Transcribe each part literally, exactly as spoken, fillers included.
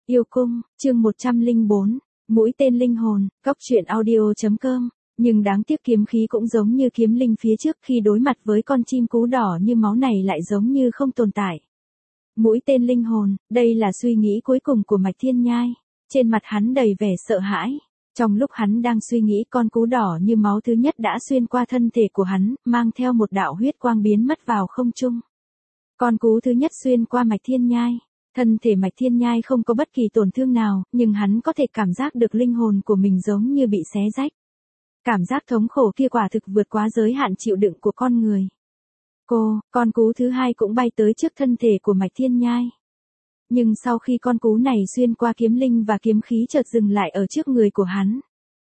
Yêu cung, chương một trăm lẻ bốn, mũi tên linh hồn, cóc truyện audio chấm com. Nhưng đáng tiếc kiếm khí cũng giống như kiếm linh phía trước khi đối mặt với con chim cú đỏ như máu này lại giống như không tồn tại. Mũi tên linh hồn, đây là suy nghĩ cuối cùng của Mạch Thiên Nhai. Trên mặt hắn đầy vẻ sợ hãi. Trong lúc hắn đang suy nghĩ, con cú đỏ như máu thứ nhất đã xuyên qua thân thể của hắn, mang theo một đạo huyết quang biến mất vào không trung. Con cú thứ nhất xuyên qua Mạch Thiên Nhai. Thân thể Mạch Thiên Nhai không có bất kỳ tổn thương nào, nhưng hắn có thể cảm giác được linh hồn của mình giống như bị xé rách. Cảm giác thống khổ kia quả thực vượt quá giới hạn chịu đựng của con người. Cô, con cú thứ hai cũng bay tới trước thân thể của Mạch Thiên Nhai. Nhưng sau khi con cú này xuyên qua kiếm linh và kiếm khí chợt dừng lại ở trước người của hắn.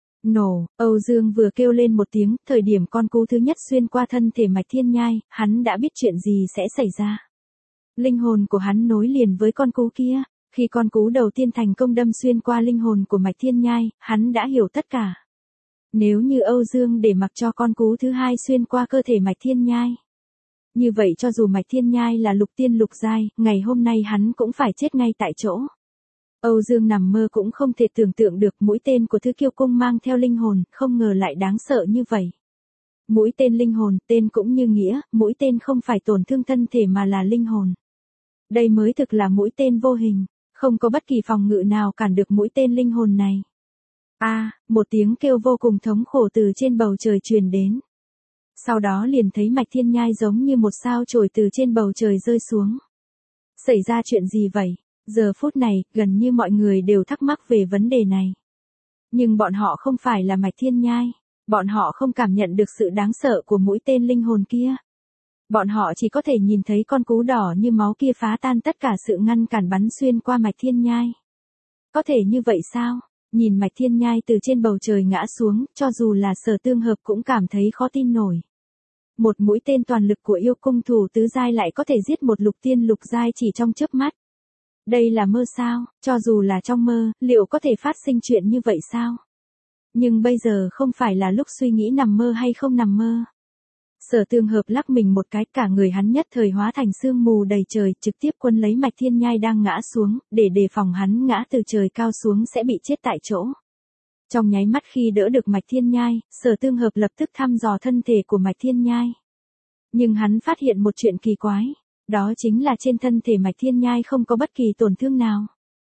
Nổ, Âu Dương vừa kêu lên một tiếng, thời điểm con cú thứ nhất xuyên qua thân thể Mạch Thiên Nhai, hắn đã biết chuyện gì sẽ xảy ra. Linh hồn của hắn nối liền với con cú kia, khi con cú đầu tiên thành công đâm xuyên qua linh hồn của Mạch Thiên Nhai, hắn đã hiểu tất cả. Nếu như Âu Dương để mặc cho con cú thứ hai xuyên qua cơ thể Mạch Thiên Nhai, như vậy cho dù Mạch Thiên Nhai là lục tiên lục giai, ngày hôm nay hắn cũng phải chết ngay tại chỗ. Âu Dương nằm mơ cũng không thể tưởng tượng được mũi tên của Thứ Kiêu Cung mang theo linh hồn, không ngờ lại đáng sợ như vậy. Mũi tên linh hồn, tên cũng như nghĩa, mũi tên không phải tổn thương thân thể mà là linh hồn. Đây mới thực là mũi tên vô hình, không có bất kỳ phòng ngự nào cản được mũi tên linh hồn này. A, à, một tiếng kêu vô cùng thống khổ từ trên bầu trời truyền đến. Sau đó liền thấy Mạch Thiên Nhai giống như một sao chổi từ trên bầu trời rơi xuống. Xảy ra chuyện gì vậy? Giờ phút này, gần như mọi người đều thắc mắc về vấn đề này. Nhưng bọn họ không phải là Mạch Thiên Nhai. Bọn họ không cảm nhận được sự đáng sợ của mũi tên linh hồn kia. Bọn họ chỉ có thể nhìn thấy con cú đỏ như máu kia phá tan tất cả sự ngăn cản bắn xuyên qua Mạch Thiên Nhai. Có thể như vậy sao? Nhìn Mạch Thiên Nhai từ trên bầu trời ngã xuống, cho dù là Sở Tương Hợp cũng cảm thấy khó tin nổi. Một mũi tên toàn lực của yêu cung thủ tứ giai lại có thể giết một lục tiên lục giai chỉ trong chớp mắt. Đây là mơ sao? Cho dù là trong mơ, liệu có thể phát sinh chuyện như vậy sao? Nhưng bây giờ không phải là lúc suy nghĩ nằm mơ hay không nằm mơ. Sở Tương Hợp lắc mình một cái, cả người hắn nhất thời hóa thành sương mù đầy trời, trực tiếp quân lấy Mạch Thiên Nhai đang ngã xuống, để đề phòng hắn ngã từ trời cao xuống sẽ bị chết tại chỗ. Trong nháy mắt khi đỡ được Mạch Thiên Nhai, Sở Tương Hợp lập tức thăm dò thân thể của Mạch Thiên Nhai. Nhưng hắn phát hiện một chuyện kỳ quái, đó chính là trên thân thể Mạch Thiên Nhai không có bất kỳ tổn thương nào.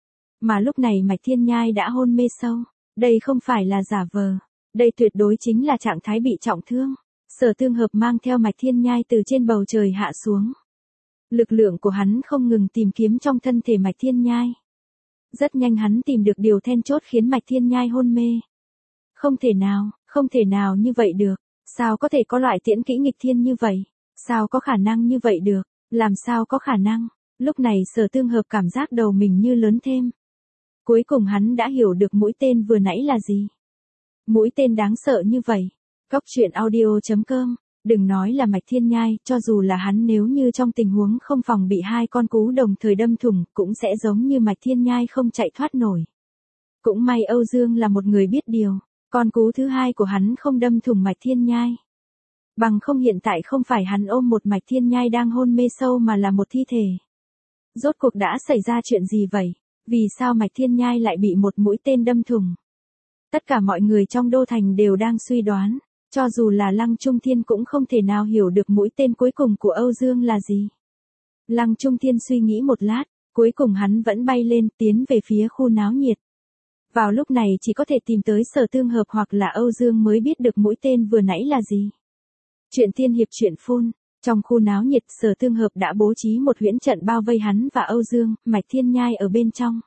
Mà lúc này Mạch Thiên Nhai đã hôn mê sâu, đây không phải là giả vờ, đây tuyệt đối chính là trạng thái bị trọng thương. Sở Tương Hợp mang theo Mạch Thiên Nhai từ trên bầu trời hạ xuống. Lực lượng của hắn không ngừng tìm kiếm trong thân thể Mạch Thiên Nhai. Rất nhanh hắn tìm được điều then chốt khiến Mạch Thiên Nhai hôn mê. Không thể nào, không thể nào như vậy được. Sao có thể có loại tiễn kỹ nghịch thiên như vậy? Sao có khả năng như vậy được? Làm sao có khả năng? Lúc này Sở Tương Hợp cảm giác đầu mình như lớn thêm. Cuối cùng hắn đã hiểu được mũi tên vừa nãy là gì. Mũi tên đáng sợ như vậy. Cóc truyện audio chấm com, đừng nói là Mạch Thiên Nhai, cho dù là hắn nếu như trong tình huống không phòng bị hai con cú đồng thời đâm thủng, cũng sẽ giống như Mạch Thiên Nhai không chạy thoát nổi. Cũng may Âu Dương là một người biết điều, con cú thứ hai của hắn không đâm thủng Mạch Thiên Nhai. Bằng không hiện tại không phải hắn ôm một Mạch Thiên Nhai đang hôn mê sâu mà là một thi thể. Rốt cuộc đã xảy ra chuyện gì vậy? Vì sao Mạch Thiên Nhai lại bị một mũi tên đâm thủng? Tất cả mọi người trong đô thành đều đang suy đoán. Cho dù là Lăng Trung Thiên cũng không thể nào hiểu được mũi tên cuối cùng của Âu Dương là gì. Lăng Trung Thiên suy nghĩ một lát, cuối cùng hắn vẫn bay lên tiến về phía khu náo nhiệt. Vào lúc này chỉ có thể tìm tới Sở Tương Hợp hoặc là Âu Dương mới biết được mũi tên vừa nãy là gì. Chuyện tiên hiệp truyện phun, trong khu náo nhiệt Sở Tương Hợp đã bố trí một huyễn trận bao vây hắn và Âu Dương, Mạch Thiên Nhai ở bên trong.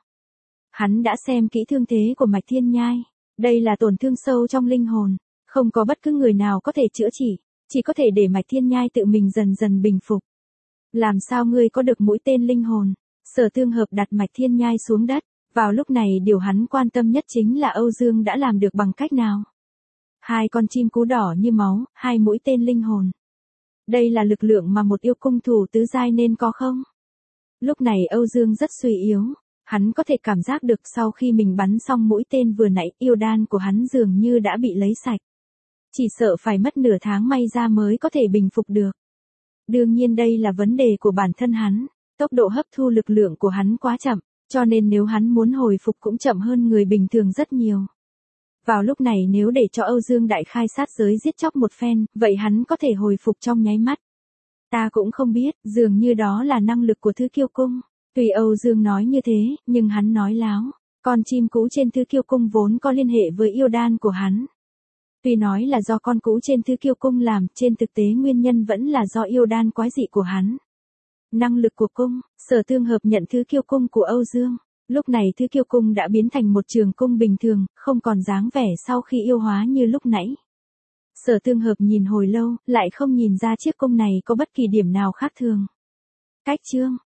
Hắn đã xem kỹ thương thế của Mạch Thiên Nhai, đây là tổn thương sâu trong linh hồn. Không có bất cứ người nào có thể chữa trị, chỉ có thể để Mạch Thiên Nhai tự mình dần dần bình phục. Làm sao ngươi có được mũi tên linh hồn? Sở Tương Hợp đặt Mạch Thiên Nhai xuống đất, vào lúc này điều hắn quan tâm nhất chính là Âu Dương đã làm được bằng cách nào. Hai con chim cú đỏ như máu, hai mũi tên linh hồn. Đây là lực lượng mà một yêu cung thủ tứ giai nên có không? Lúc này Âu Dương rất suy yếu. Hắn có thể cảm giác được sau khi mình bắn xong mũi tên vừa nãy, yêu đan của hắn dường như đã bị lấy sạch. Chỉ sợ phải mất nửa tháng may ra mới có thể bình phục được. Đương nhiên đây là vấn đề của bản thân hắn, tốc độ hấp thu lực lượng của hắn quá chậm, Cho nên nếu hắn muốn hồi phục cũng chậm hơn người bình thường rất nhiều. Vào lúc này nếu để cho Âu Dương Đại khai sát giới giết chóc một phen, vậy hắn có thể hồi phục trong nháy mắt. Ta cũng không biết, dường như đó là năng lực của Thứ Kiêu Cung. Tuy Âu Dương nói như thế, nhưng hắn nói láo. Con chim cú trên Thứ Kiêu Cung vốn có liên hệ với yêu đan của hắn. Tuy nói là do con cú trên Thứ Kiêu Cung làm, trên thực tế nguyên nhân vẫn là do yêu đan quái dị của hắn. Năng lực của cung, Sở Tương Hợp nhận Thứ Kiêu Cung của Âu Dương. Lúc này Thứ Kiêu Cung đã biến thành một trường cung bình thường, không còn dáng vẻ sau khi yêu hóa như lúc nãy. Sở Tương Hợp nhìn hồi lâu, lại không nhìn ra chiếc cung này có bất kỳ điểm nào khác thường. Cách chương